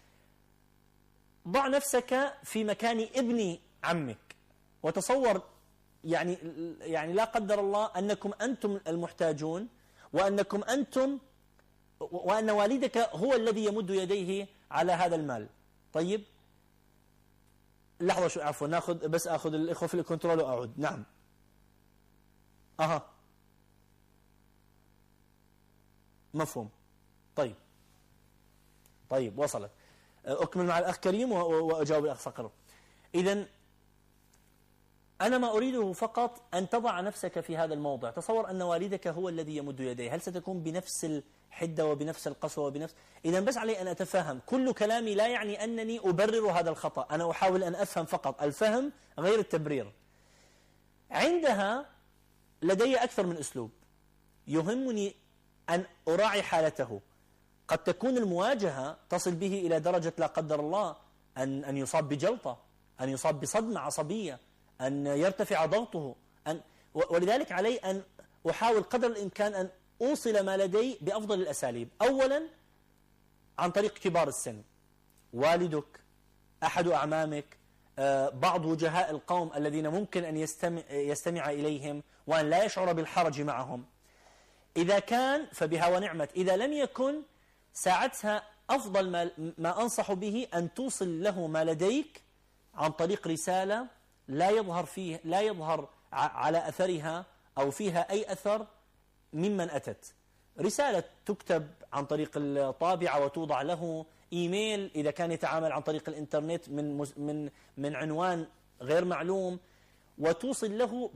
S2: ضع نفسك في مكان ابن عمك وتصور يعني يعني لا قدر الله أنكم أنتم المحتاجون، وأنكم أنتم وأن والدك هو الذي يمد يديه على هذا المال. طيب لحظة شو عفوا ناخذ بس أخذ الإخوة في الكنترول وأعود. نعم أها مفهوم. طيب طيب وصلت. أكمل مع الأخ كريم وأجاوب الأخ صقر. إذن أنا ما أريده فقط أن تضع نفسك في هذا الموضع. تصور أن والدك هو الذي يمد يديه، هل ستكون بنفس الحدة وبنفس القسوة وبنفس؟ إذن بس علي أن أتفهم. كل كلامي لا يعني أنني أبرر هذا الخطأ، أنا أحاول أن أفهم فقط، الفهم غير التبرير. عندها لدي أكثر من أسلوب يهمني أن أراعي حالته. قد تكون المواجهة تصل به إلى درجة لا قدر الله أن أن يصاب بجلطة، أن يصاب بصدمة عصبية، أن يرتفع ضغطه، أن ولذلك علي أن أحاول قدر الإمكان أن أوصل ما لدي بأفضل الأساليب. أولا عن طريق كبار السن، والدك، أحد أعمامك، بعض وجهاء القوم الذين ممكن أن يستمع, يستمع إليهم وأن لا يشعر بالحرج معهم. إذا كان فبها ونعمت، إذا لم يكن ساعتها أفضل ما, ما أنصح به أن توصل له ما لديك عن طريق رسالة لا يظهر فيه لا يظهر على أثرها أو فيها أي أثر ممن أتت. رسالة تكتب عن طريق الطابعة وتوضع له، إيميل إذا كان يتعامل عن طريق الإنترنت من من من عنوان غير معلوم، وتوصل له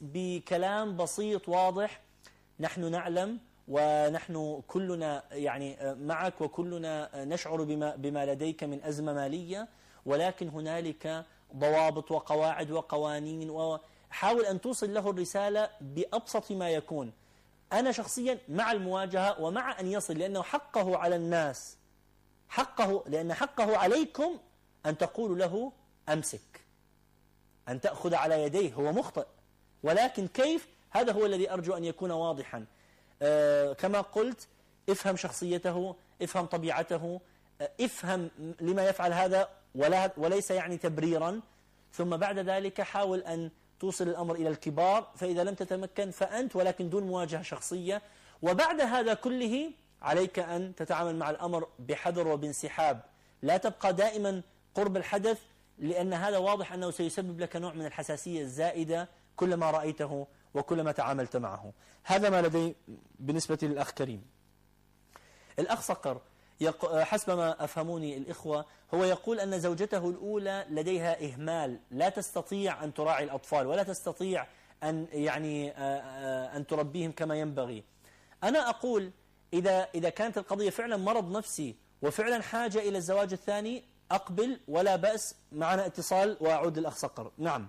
S2: بكلام بسيط واضح: نحن نعلم ونحن كلنا يعني معك وكلنا نشعر بما بما لديك من أزمة مالية، ولكن هنالك ضوابط وقواعد وقوانين. وحاول أن توصل له الرسالة بأبسط ما يكون. أنا شخصيا مع المواجهة ومع أن يصل، لأنه حقه على الناس، حقه لأن حقه عليكم أن تقولوا له أمسك، أن تأخذ على يديه. هو مخطئ، ولكن كيف؟ هذا هو الذي أرجو أن يكون واضحا. آه كما قلت، افهم شخصيته، افهم طبيعته، آه افهم لما يفعل هذا، ولا وليس يعني تبريرا. ثم بعد ذلك حاول أن توصل الأمر إلى الكبار، فإذا لم تتمكن فأنت، ولكن دون مواجهة شخصية. وبعد هذا كله عليك أن تتعامل مع الأمر بحذر وبانسحاب، لا تبقى دائما قرب الحدث، لأن هذا واضح أنه سيسبب لك نوع من الحساسية الزائدة كلما رأيته وكلما تعاملت معه. هذا ما لدي بالنسبة للأخ كريم. الأخ صقر حسب ما أفهموني الإخوة، هو يقول أن زوجته الأولى لديها إهمال، لا تستطيع أن تراعي الأطفال ولا تستطيع أن يعني أن تربيهم كما ينبغي. أنا أقول إذا إذا كانت القضية فعلا مرض نفسي وفعلا حاجة إلى الزواج الثاني، أقبل ولا بأس. معنا اتصال وأعود للأخ صقر. نعم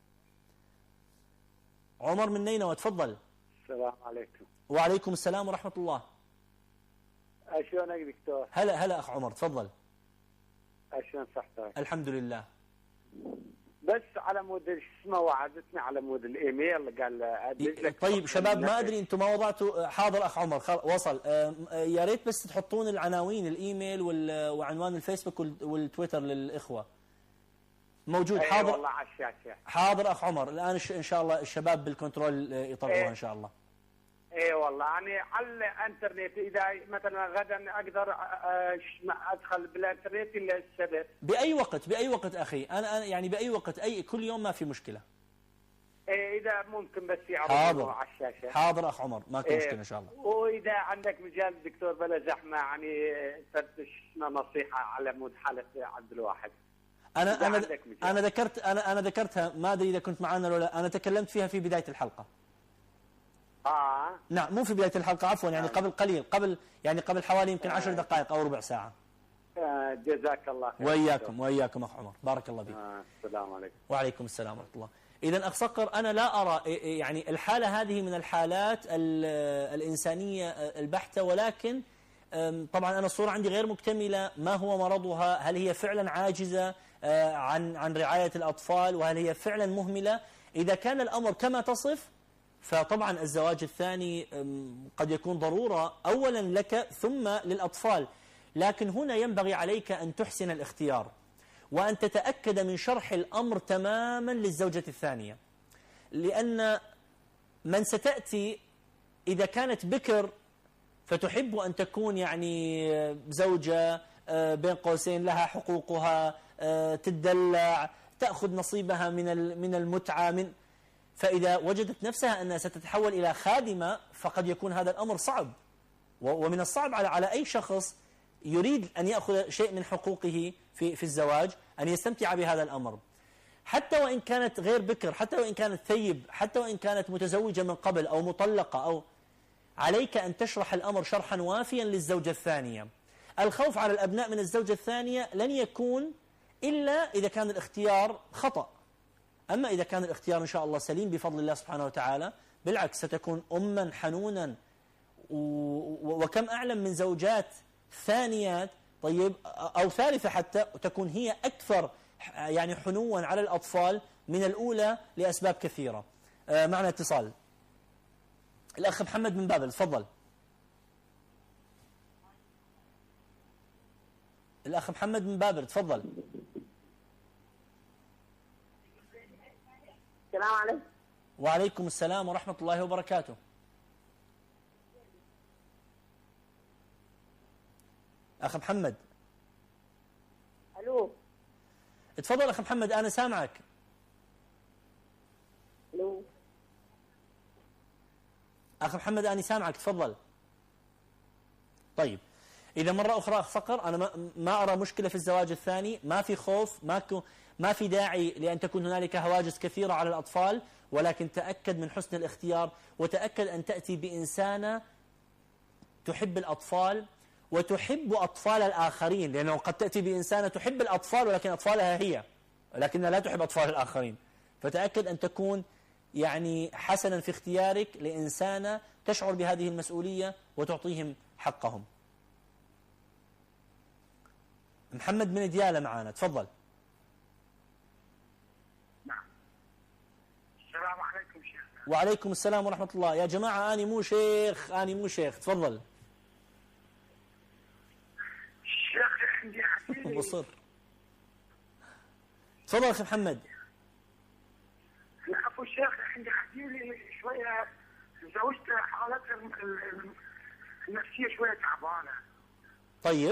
S2: عمر من نينوى، تفضل.
S3: السلام عليكم.
S2: وعليكم السلام ورحمة الله.
S3: شلونك دكتور؟
S2: هلا هلا أخ عمر، تفضل.
S3: شلون صحتك؟
S2: الحمد لله.
S3: بس على مود شو اسمه، وعدتني على مود الايميل، قال ادز لك.
S2: طيب شباب، ما ادري انتم ما وضعتوا. حاضر اخ عمر، وصل. يا ريت بس تحطون العناوين، الايميل وعنوان الفيسبوك والتويتر للاخوه. موجود. حاضر.
S3: والله على الشاشه.
S2: حاضر اخ عمر، الان ان شاء الله الشباب بالكنترول يطلعوها ان شاء الله.
S3: اي والله يعني على الانترنت، اذا مثلا غدا اقدر ادخل بالانترنت الا السبت.
S2: باي وقت باي وقت اخي، انا يعني باي وقت، اي كل يوم ما في مشكله.
S3: ايه اذا ممكن بس
S2: يعرضوا
S3: على الشاشه.
S2: حاضر اخ عمر، ما في
S3: إيه
S2: مشكله ان شاء الله.
S3: واذا عندك مجال دكتور بلا زحمه يعني تفتش نصيحه على مود حاله عبد الواحد.
S2: انا انا انا ذكرت انا انا ذكرتها، ما ادري اذا كنت معنا ولا لا. انا تكلمت فيها في بدايه الحلقه.
S3: اه
S2: نعم، مو في بداية الحلقة، عفوا، يعني قبل قليل، قبل يعني قبل حوالي يمكن عشر دقائق أو ربع ساعة.
S3: آه جزاك الله خير.
S2: وإياكم وإياكم أخ عمر، بارك الله فيك.
S3: آه السلام عليكم.
S2: وعليكم السلام ورحمة الله. إذا أخ صقر، أنا لا أرى يعني الحالة هذه من الحالات الإنسانية البحتة، ولكن طبعا أنا الصورة عندي غير مكتملة، ما هو مرضها؟ هل هي فعلا عاجزة عن عن رعاية الأطفال؟ وهل هي فعلا مهملة؟ إذا كان الأمر كما تصف فطبعا الزواج الثاني قد يكون ضرورة أولا لك ثم للأطفال، لكن هنا ينبغي عليك أن تحسن الاختيار وأن تتأكد من شرح الأمر تماما للزوجة الثانية، لأن من ستأتي إذا كانت بكر فتحب أن تكون يعني زوجة بين قوسين لها حقوقها، تدلع، تأخذ نصيبها من من المتعة، من فإذا وجدت نفسها أنها ستتحول إلى خادمة فقد يكون هذا الأمر صعب، ومن الصعب على على أي شخص يريد أن يأخذ شيء من حقوقه في في الزواج أن يستمتع بهذا الأمر، حتى وإن كانت غير بكر، حتى وإن كانت ثيب، حتى وإن كانت متزوجة من قبل أو مطلقة، أو عليك أن تشرح الأمر شرحا وافيا للزوجة الثانية. الخوف على الأبناء من الزوجة الثانية لن يكون إلا إذا كان الاختيار خطأ، أما إذا كان الاختيار إن شاء الله سليم بفضل الله سبحانه وتعالى بالعكس ستكون أما حنونا، وكم أعلم من زوجات ثانيات طيب أو ثالثة حتى تكون هي أكثر يعني حنوا على الأطفال من الأولى لأسباب كثيرة. آه معنا اتصال، الأخ محمد من بابل، تفضل. الأخ محمد من بابل، تفضل.
S4: السلام عليكم.
S2: وعليكم السلام ورحمة الله وبركاته. أخ محمد.
S4: ألو.
S2: تفضل أخ محمد أنا سامعك.
S4: ألو.
S2: أخ محمد أنا سامعك، تفضل. طيب إذا مرة أخرى أخ صقر أنا ما, ما أرى مشكلة في الزواج الثاني، ما في خوف، ما ما في داعي لأن تكون هنالك هواجس كثيرة على الأطفال، ولكن تأكد من حسن الاختيار وتأكد أن تأتي بإنسانة تحب الأطفال وتحب أطفال الآخرين، لأنه قد تأتي بإنسانة تحب الأطفال ولكن أطفالها هي، ولكنها لا تحب أطفال الآخرين. فتأكد أن تكون يعني حسنا في اختيارك لإنسانة تشعر بهذه المسؤولية وتعطيهم حقهم. محمد من ديالى معنا، تفضل.
S5: نعم. السلام عليكم شيخ.
S2: وعليكم السلام ورحمة الله. يا جماعة أني مو شيخ، أني مو شيخ، تفضل.
S5: الشيخ عندي حكي
S2: بصر. تفضل أخي محمد.
S5: العفو شيخ، عندي حكي لي شوية زوجته حالتها النفسية شوية تعبانة.
S2: طيب.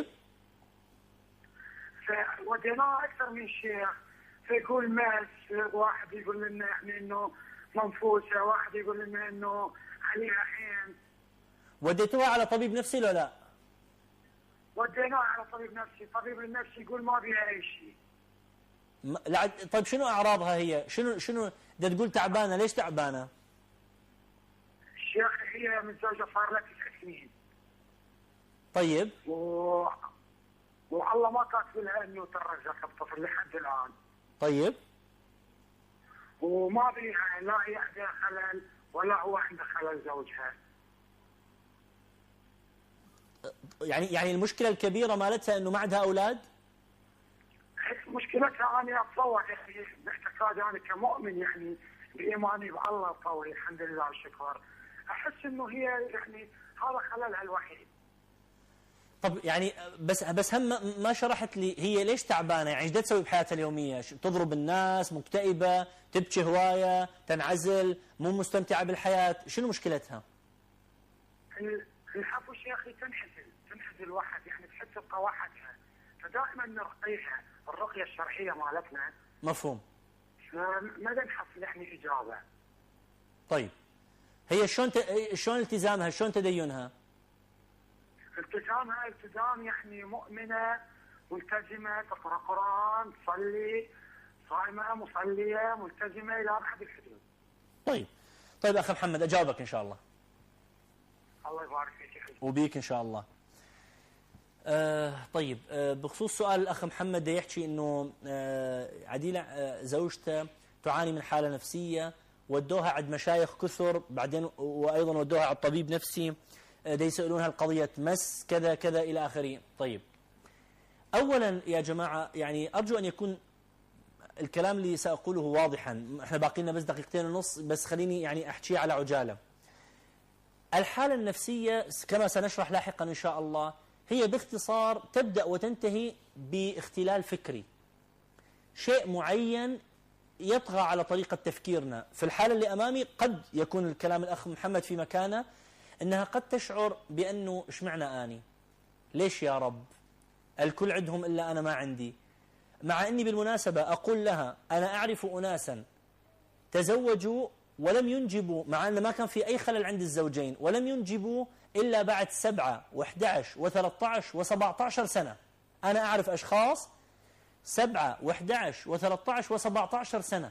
S5: فوديناه أكثر من شيخ، فيقول مس، واحد يقول لنا يعني إنه منفوسة، واحد يقول لنا إنه عليها حين.
S2: وديتوها على طبيب نفسي ولا لا؟
S5: وديناه على طبيب نفسي، الطبيب النفسي يقول ما بيها أي شيء.
S2: لا طيب شنو أعراضها هي؟ شنو شنو ده تقول تعبانة؟ ليش تعبانة؟
S5: الشيخ هي متزوجة صار لها تسع سنين.
S2: طيب.
S5: و... والله ما كاتب لها انه ترزق بطفل لحد الان.
S2: طيب.
S5: وما بيها لا هي عندها خلل ولا هو عنده خلل زوجها.
S2: يعني يعني المشكلة الكبيرة مالتها انه ما عندها اولاد؟
S5: مشكلتها انا اتصور يعني باعتقادي انا كمؤمن يعني بايماني بالله قوي الحمد لله والشكر، احس انه هي يعني هذا خللها الوحيد.
S2: طب يعني بس بس هم ما شرحت لي هي ليش تعبانه، يعني ايش تسوي بحياتها اليوميه؟ تضرب الناس، مكتئبه، تبكي هوايه، تنعزل، مو مستمتعه بالحياه، شنو مشكلتها؟
S5: العفو شيخي تنحزل، تنحزل واحد يعني تحس بقواحتها، فدائما نرقيها الرقيه الشرعيه مالتنا.
S2: مفهوم.
S5: ما نحصل يعني اجابه.
S2: طيب هي شلون ت... شلون التزامها؟ شلون تدينها؟
S5: التزامها التزام يعني مؤمنة ملتزمة، تقرأ قرآن، تصلي، صائمة مصلية ملتزمة إلى أبعد الحدود.
S2: طيب طيب أخي محمد أجاوبك إن شاء الله.
S5: الله يبارك فيك.
S2: وبيك إن شاء الله. آه طيب آه بخصوص سؤال الأخ محمد ده يحكي إنه آه عديلة آه زوجته تعاني من حالة نفسية، ودوها عند مشايخ كثر، بعدين وأيضا ودوها على الطبيب نفسي، دا يسألونها القضية مس كذا كذا إلى آخره. طيب، أولا يا جماعة يعني أرجو أن يكون الكلام اللي سأقوله واضحا. احنا باقي لنا بس دقيقتين ونص، بس خليني يعني أحكي على عجالة. الحالة النفسية كما سنشرح لاحقا إن شاء الله هي باختصار تبدأ وتنتهي باختلال فكري، شيء معين يطغى على طريقة تفكيرنا. في الحالة اللي أمامي قد يكون الكلام الأخ محمد في مكانه أنها قد تشعر بأنه إيش معنى آني، ليش يا رب الكل عندهم إلا أنا ما عندي. مع أني بالمناسبة أقول لها أنا أعرف أناسا تزوجوا ولم ينجبوا، مع أن ما كان في أي خلل عند الزوجين، ولم ينجبوا إلا بعد سبعة وإحدى عشر وثلاثة عشر وسبعة عشر سنة. أنا أعرف أشخاص سبعة وإحدى عشر وثلاثة عشر وسبعة عشر سنة.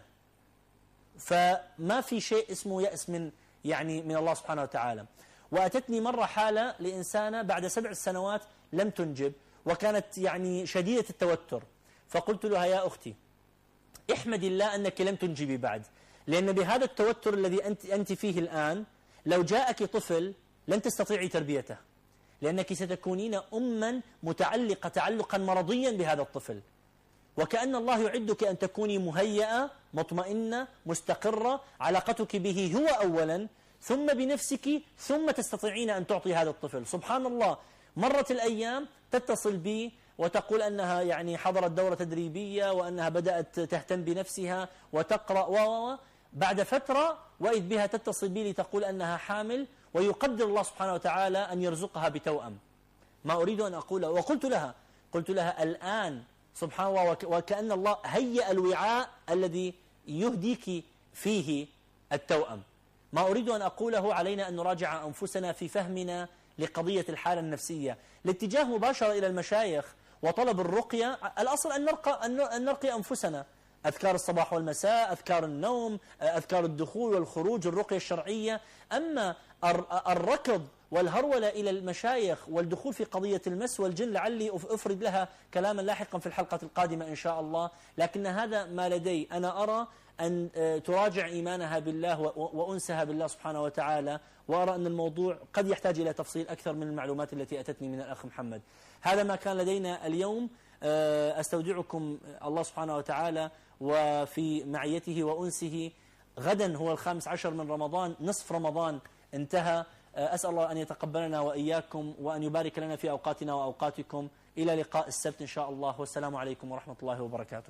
S2: فما في شيء اسمه يأس من يعني من الله سبحانه وتعالى. وأتتني مرة حالة لإنسانة بعد سبع سنوات لم تنجب وكانت يعني شديدة التوتر، فقلت لها يا أختي احمد الله أنك لم تنجبي بعد، لأن بهذا التوتر الذي أنت أنت فيه الآن لو جاءك طفل لن تستطيعي تربيته، لأنك ستكونين أما متعلقة تعلقا مرضيا بهذا الطفل، وكأن الله يعدك أن تكوني مهيئة مطمئنة مستقرة، علاقتك به هو أولا ثم بنفسك، ثم تستطيعين أن تعطي هذا الطفل. سبحان الله، مرت الأيام تتصل بي وتقول أنها يعني حضرت دورة تدريبية وأنها بدأت تهتم بنفسها وتقرأ و بعد فترة وإذ بها تتصل بي لتقول أنها حامل، ويقدر الله سبحانه وتعالى أن يرزقها بتوأم. ما أريد أن أقوله، وقلت لها قلت لها الآن سبحان الله وكأن الله هيأ الوعاء الذي يهديك فيه التوأم. ما أريد أن أقوله علينا أن نراجع أنفسنا في فهمنا لقضية الحالة النفسية. الاتجاه مباشرة إلى المشايخ وطلب الرقية، الأصل أن نرقى, أن نرقي أنفسنا، أذكار الصباح والمساء، أذكار النوم، أذكار الدخول والخروج، الرقية الشرعية. أما الركض والهرولة إلى المشايخ والدخول في قضية المس والجن لعلي أفرد لها كلاما لاحقا في الحلقة القادمة إن شاء الله، لكن هذا ما لدي. أنا أرى أن تراجع إيمانها بالله وأنسها بالله سبحانه وتعالى، وأرى أن الموضوع قد يحتاج إلى تفصيل أكثر من المعلومات التي أتتني من الأخ محمد. هذا ما كان لدينا اليوم. أستودعكم الله سبحانه وتعالى وفي معيته وأنسه. غدا هو الخامس عشر من رمضان، نصف رمضان انتهى. أسأل الله أن يتقبلنا وإياكم وأن يبارك لنا في أوقاتنا وأوقاتكم. إلى لقاء السبت إن شاء الله، والسلام عليكم ورحمة الله وبركاته.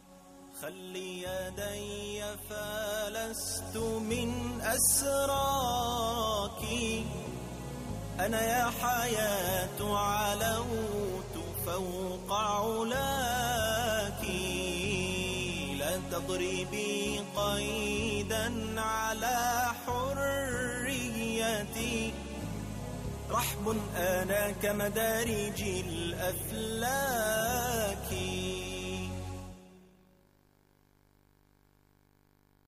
S1: خلي يدي فلست من أسراك، أنا يا حياة علوت فوق علاك، لا تضربي قيدا على حريتي، رحب أنا كمدارج الأفلاك.